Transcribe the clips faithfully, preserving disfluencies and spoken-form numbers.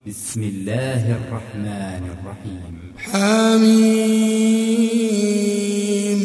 بسم الله الرحمن الرحيم. حميم.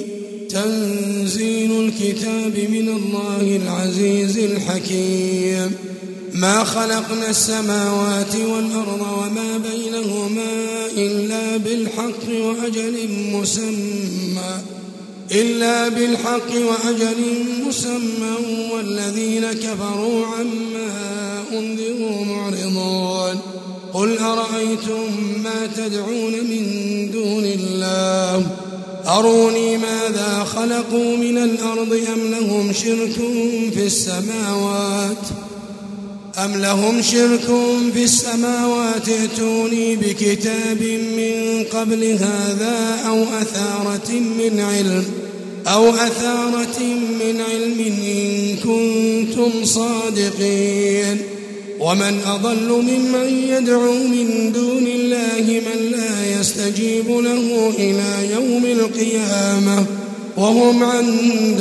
تنزيل الكتاب من الله العزيز الحكيم. ما خلقنا السماوات والأرض وما بينهما إلا بالحق وأجل مسمى إلا بالحق وأجل مسمى والذين كفروا عما أنذروا معرضون. قل أرأيتم ما تدعون من دون الله أروني ماذا خلقوا من الأرض أم لهم شرك في السماوات أم لهم شرك في السماوات ائتوني بكتاب من قبل هذا أو أثارة من علم أو أثارة من علم إن كنتم صادقين. ومن أضل ممن يدعو من دون الله من لا يستجيب له إلى يوم القيامة وهم عن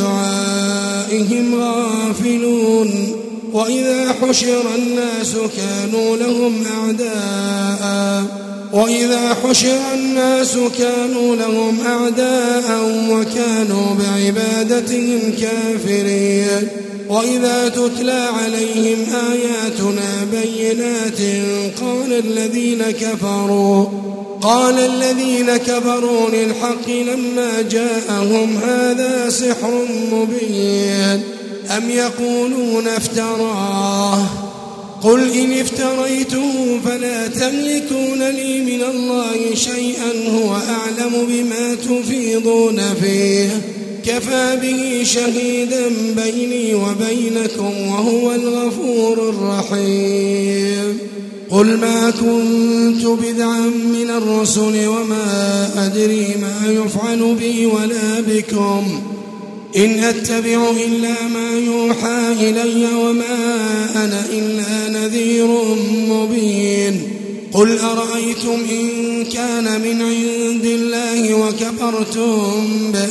دعائهم غافلون. وإذا حشر الناس كانوا لهم أعداء وإذا حشر الناس كانوا لهم أعداء وكانوا بعبادتهم كافرين. وإذا تتلى عليهم آياتنا بينات قال الذين كفروا قال الذين كفروا للحق لما جاءهم هذا سحر مبين أم يقولون افتراه قل إن افتريته فلا تملكون لي من الله شيئا هو أعلم بما تفيضون فيه كفى به شهيدا بيني وبينكم وهو الغفور الرحيم. قل ما كنت بدعا من الرسل وما أدري ما يفعل بي ولا بكم إن أتبع إلا ما يوحى إلي وما أنا إلا نذير مبين. قل أرأيتم إن كان من عند الله وكفرتم به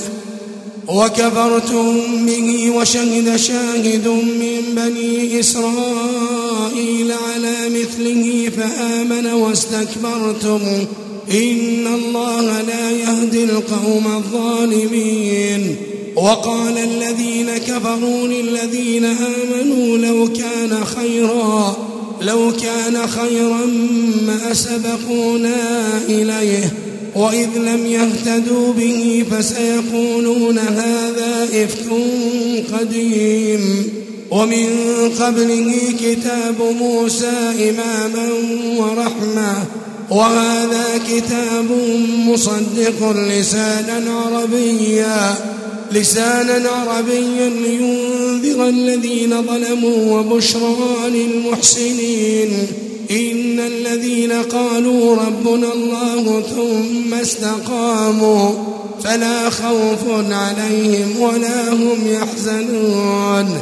وكفرتم به وشهد شاهد من بني إسرائيل على مثله فآمن واستكبرتم إن الله لا يهدي القوم الظالمين. وقال الذين كفروا للذين آمنوا لو كان خيرا لو كان خيرا ما سبقونا إليه وإذ لم يهتدوا به فسيقولون هذا إفك قديم. ومن قبله كتاب موسى إماما ورحمة وهذا كتاب مصدق لسانا عربيا لسانا عربيا لينذر الذين ظلموا وبشرى للمحسنين. إن الذين قالوا ربنا الله ثم استقاموا فلا خوف عليهم ولا هم يحزنون.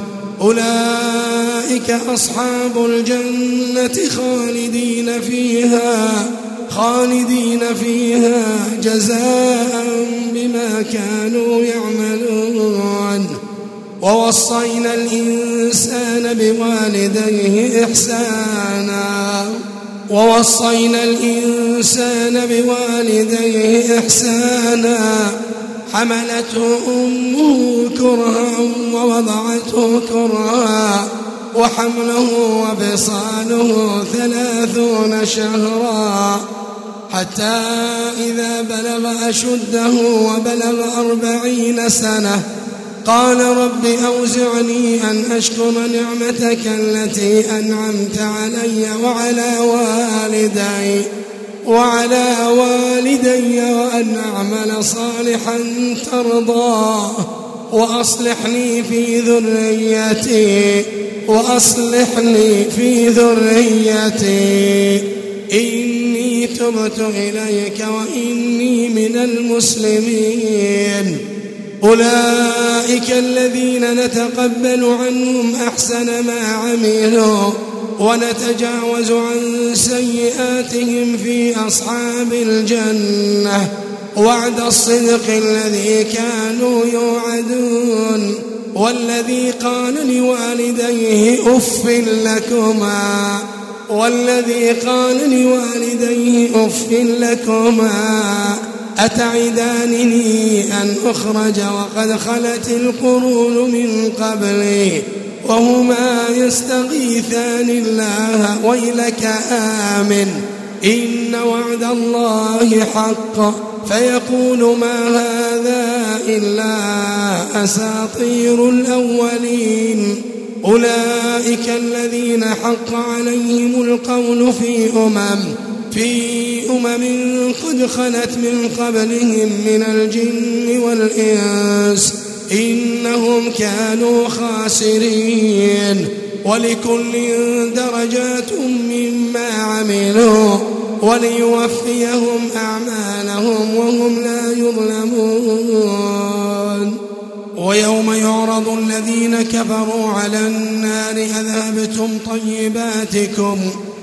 أولئك أصحاب الجنة خالدين فيها خالدين فيها جزاء بما كانوا يعملون. ووصينا الإنسان بوالديه إحسانا ووصينا الإنسان بوالديه إحسانا حملته أمه كرها ووضعته كرها وحمله وفصاله ثلاثون شهرا حتى إذا بلغ أشده وبلغ أربعين سنة قال رب أوزعني أن أشكر نعمتك التي أنعمت علي وعلى والدي وعلى والدي وأن أعمل صالحا ترضاه وأصلحني في ذريتي وأصلحني في ذريتي إني تبت إليك وإني من المسلمين. أولئك الذين نتقبل عنهم أحسن ما عملوا ونتجاوز عن سيئاتهم في أصحاب الجنة وعد الصدق الذي كانوا يوعدون. والذي قال لوالديه أف لكما والذي قال لوالديه أف لكما أتعدانني أن أخرج وقد خلت القرون من قبلي وهما يستغيثان الله ويلك آمن إن وعد الله حق فيقول ما هذا إلا أساطير الأولين أولئك الذين حق عليهم القول في أمم في أمم قد خلت من قبلهم من الجن والإنس إنهم كانوا خاسرين ولكل درجات مما عملوا وليوفيهم أعمالهم وهم لا يظلمون ويوم يعرض الذين كفروا على النار أذهبتم طيباتكم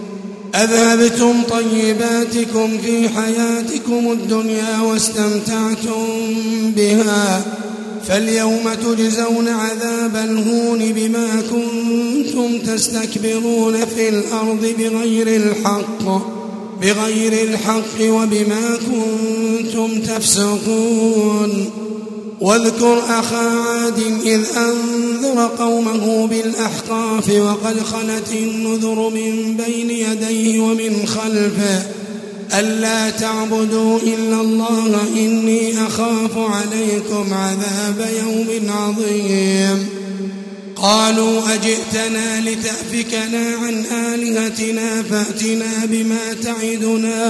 أذهبتم طيباتكم في حياتكم الدنيا واستمتعتم بها فاليوم تجزون عذاب الهون بما كنتم تستكبرون في الأرض بغير الحق بغير الحق وبما كنتم تفسقون واذكر أخا عاد إذ أنذر قومه بالأحقاف وقد خلت النذر من بين يديه ومن خلفه ألا تعبدوا إلا الله إني أخاف عليكم عذاب يوم عظيم قالوا أجئتنا لتأفكنا عن آلهتنا فأتنا بما تعدنا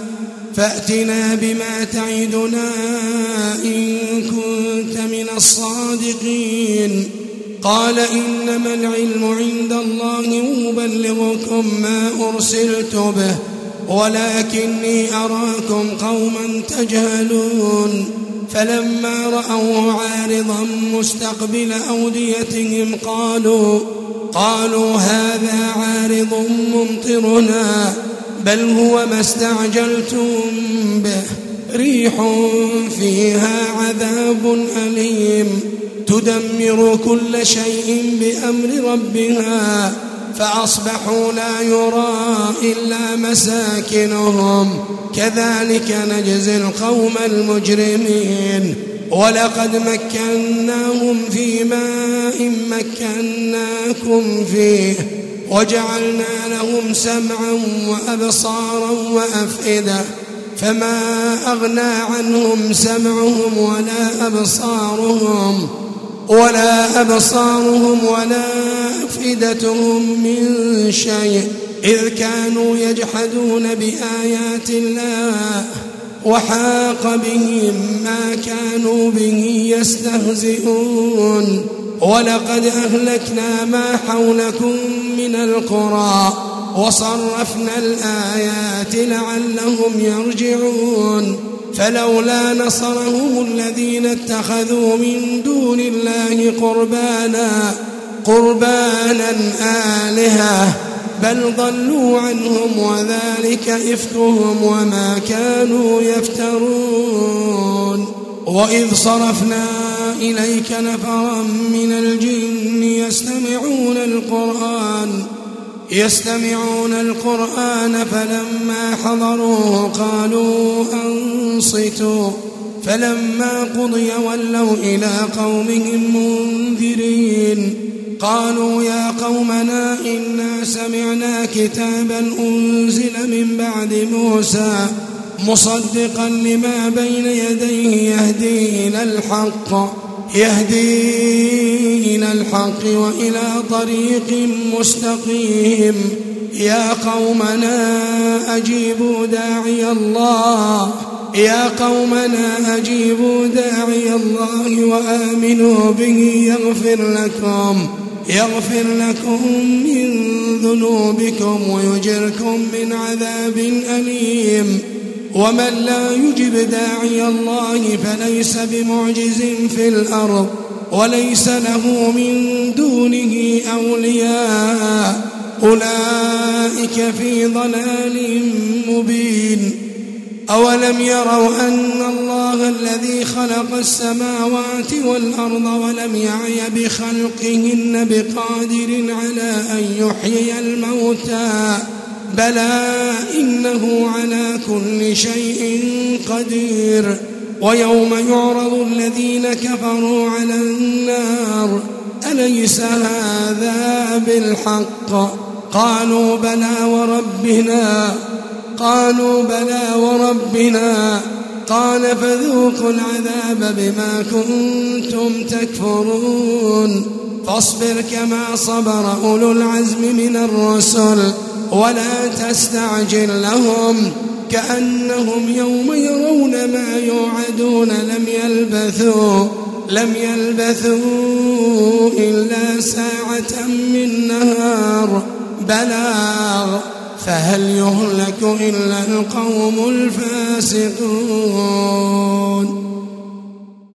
فأتنا بما تعدنا إن كنت من الصادقين قال إنما العلم عند الله وأبلغكم ما أرسلت به ولكني أراكم قوما تجهلون فلما رأوه عارضا مستقبل أوديتهم قالوا قالوا هذا عارض ممطرنا بل هو ما استعجلتم به ريح فيها عذاب أليم تدمر كل شيء بأمر ربها فأصبحوا لا يرى إلا مساكنهم كذلك نجزي القوم المجرمين ولقد مكناهم في ماء مكناكم فيه وجعلنا لهم سمعا وأبصارا وأفئدة فما أغنى عنهم سمعهم ولا أبصارهم ولا أبصارهم ولا أفئدتهم من شيء إذ كانوا يجحدون بآيات الله وحاق بهم ما كانوا به يستهزئون ولقد أهلكنا ما حولكم من القرى وصرفنا الآيات لعلهم يرجعون فلولا نصرهم الذين اتخذوا من دون الله قربانا قربانا آلهة بل ضلوا عنهم وذلك إفكهم وما كانوا يفترون وإذ صرفنا إليك نفرا من الجن يستمعون القرآن يستمعون القرآن فلما حضروه قالوا أنصتوا فلما قضي ولوا إلى قومهم منذرين قالوا يا قومنا إنا سمعنا كتابا أنزل من بعد موسى مصدقا لما بين يديه يهدي إلى الحق يهدي إلى الحق وإلى طريق مستقيم يا قومنا أجيبوا داعي الله يا قومنا أجيبوا داعي الله وآمنوا به يغفر لكم يغفر لكم من ذنوبكم ويجركم من عذاب أليم ومن لا يجب داعي الله فليس بمعجز في الأرض وليس له من دونه أولياء أولئك في ضلال مبين أولم يروا أن الله الذي خلق السماوات والأرض ولم يعي بخلقهن بقادر على أن يحيي الموتى بلى إنه على كل شيء قدير. ويوم يعرض الذين كفروا على النار أليس هذا بالحق؟ قالوا بلى وربنا قالوا بلى وربنا قال فذوقوا العذاب بما كنتم تكفرون. فاصبر كما صبر أولو العزم من الرسل ولا تستعجل لهم كأنهم يوم يرون ما يوعدون لم يلبثوا لم يلبثوا إلا ساعة من نهار بلاغ فهل يهلك إلا القوم الفاسقون.